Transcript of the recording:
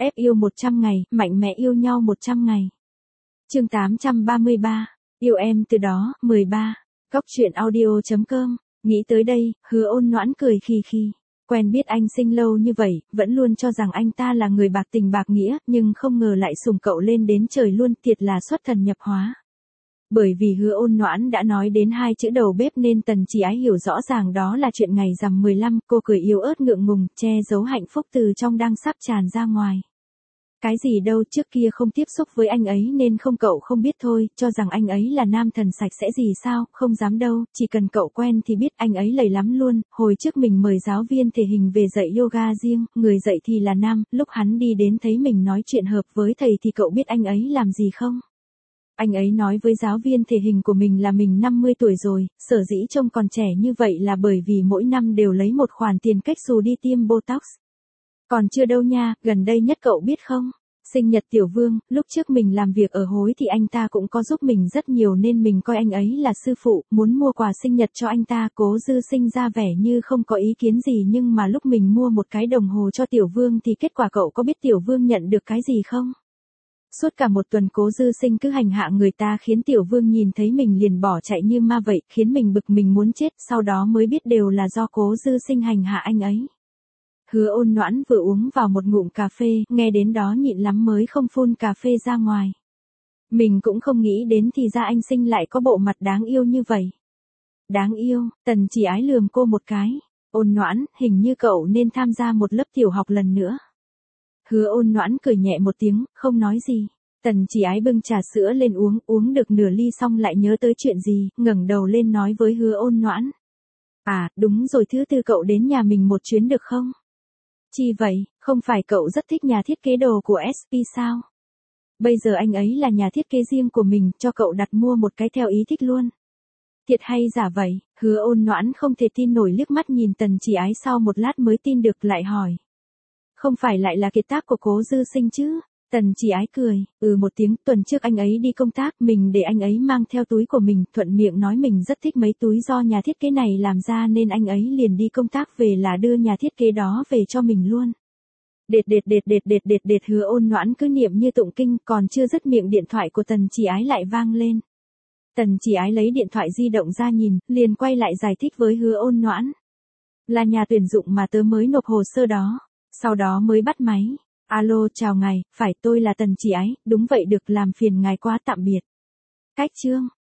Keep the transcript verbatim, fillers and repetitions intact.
Ép yêu một trăm ngày, mạnh mẽ yêu nhau một trăm ngày. Chương tám trăm ba mươi ba, yêu em từ đó, mười ba. Góc truyện audio chấm com. Nghĩ tới đây, Hứa Ôn Noãn cười khì khì. Quen biết anh Sinh lâu như vậy, vẫn luôn cho rằng anh ta là người bạc tình bạc nghĩa, nhưng không ngờ lại sủng cậu lên đến trời luôn, thiệt là xuất thần nhập hóa. Bởi vì Hứa Ôn Noãn đã nói đến hai chữ đầu bếp nên Tần Chỉ Ái hiểu rõ ràng đó là chuyện ngày rằm mười lăm, cô cười yếu ớt ngượng ngùng, che giấu hạnh phúc từ trong đang sắp tràn ra ngoài. Cái gì đâu, trước kia không tiếp xúc với anh ấy nên không cậu không biết thôi, cho rằng anh ấy là nam thần sạch sẽ gì sao, không dám đâu, chỉ cần cậu quen thì biết anh ấy lầy lắm luôn. Hồi trước mình mời giáo viên thể hình về dạy yoga riêng, người dạy thì là nam, lúc hắn đi đến thấy mình nói chuyện hợp với thầy thì cậu biết anh ấy làm gì không? Anh ấy nói với giáo viên thể hình của mình là mình năm mươi tuổi rồi, sở dĩ trông còn trẻ như vậy là bởi vì mỗi năm đều lấy một khoản tiền cách xù đi tiêm Botox. Còn chưa đâu nha, gần đây nhất cậu biết không? Sinh nhật Tiểu Vương, lúc trước mình làm việc ở Hối thì anh ta cũng có giúp mình rất nhiều nên mình coi anh ấy là sư phụ, muốn mua quà sinh nhật cho anh ta. Cố Dư Sinh ra vẻ như không có ý kiến gì, nhưng mà lúc mình mua một cái đồng hồ cho Tiểu Vương thì kết quả cậu có biết Tiểu Vương nhận được cái gì không? Suốt cả một tuần Cố Dư Sinh cứ hành hạ người ta khiến Tiểu Vương nhìn thấy mình liền bỏ chạy như ma vậy, khiến mình bực mình muốn chết, sau đó mới biết đều là do Cố Dư Sinh hành hạ anh ấy. Hứa Ôn Noãn vừa uống vào một ngụm cà phê, nghe đến đó nhịn lắm mới không phun cà phê ra ngoài. Mình cũng không nghĩ đến thì ra anh Sinh lại có bộ mặt đáng yêu như vậy. Đáng yêu, Tần Chỉ Ái lườm cô một cái. Ôn Noãn, hình như cậu nên tham gia một lớp tiểu học lần nữa. Hứa Ôn Noãn cười nhẹ một tiếng, không nói gì. Tần Chỉ Ái bưng trà sữa lên uống, uống được nửa ly xong lại nhớ tới chuyện gì, ngẩng đầu lên nói với Hứa Ôn Noãn. À, đúng rồi, thứ tư cậu đến nhà mình một chuyến được không? Chi vậy, không phải cậu rất thích nhà thiết kế đồ của ét pê sao? Bây giờ anh ấy là nhà thiết kế riêng của mình, cho cậu đặt mua một cái theo ý thích luôn. Thiệt hay giả vậy? Hứa Ôn Noãn không thể tin nổi liếc mắt nhìn Tần Chỉ Ái, sau một lát mới tin được, lại hỏi. Không phải lại là kiệt tác của Cố Dư Sinh chứ? Tần Chỉ Ái cười, ừ một tiếng. Tuần trước anh ấy đi công tác, mình để anh ấy mang theo túi của mình, thuận miệng nói mình rất thích mấy túi do nhà thiết kế này làm ra nên anh ấy liền đi công tác về là đưa nhà thiết kế đó về cho mình luôn. Đệt đệt đệt đệt đệt đệt đệt Hứa Ôn Noãn cứ niệm như tụng kinh, còn chưa dứt miệng điện thoại của Tần Chỉ Ái lại vang lên. Tần Chỉ Ái lấy điện thoại di động ra nhìn, liền quay lại giải thích với Hứa Ôn Noãn. Là nhà tuyển dụng mà tớ mới nộp hồ sơ đó. Sau đó mới bắt máy. Alo, chào ngài, phải tôi là Tần Chỉ Ái, đúng vậy, được, làm phiền ngài quá, tạm biệt. Cách chương.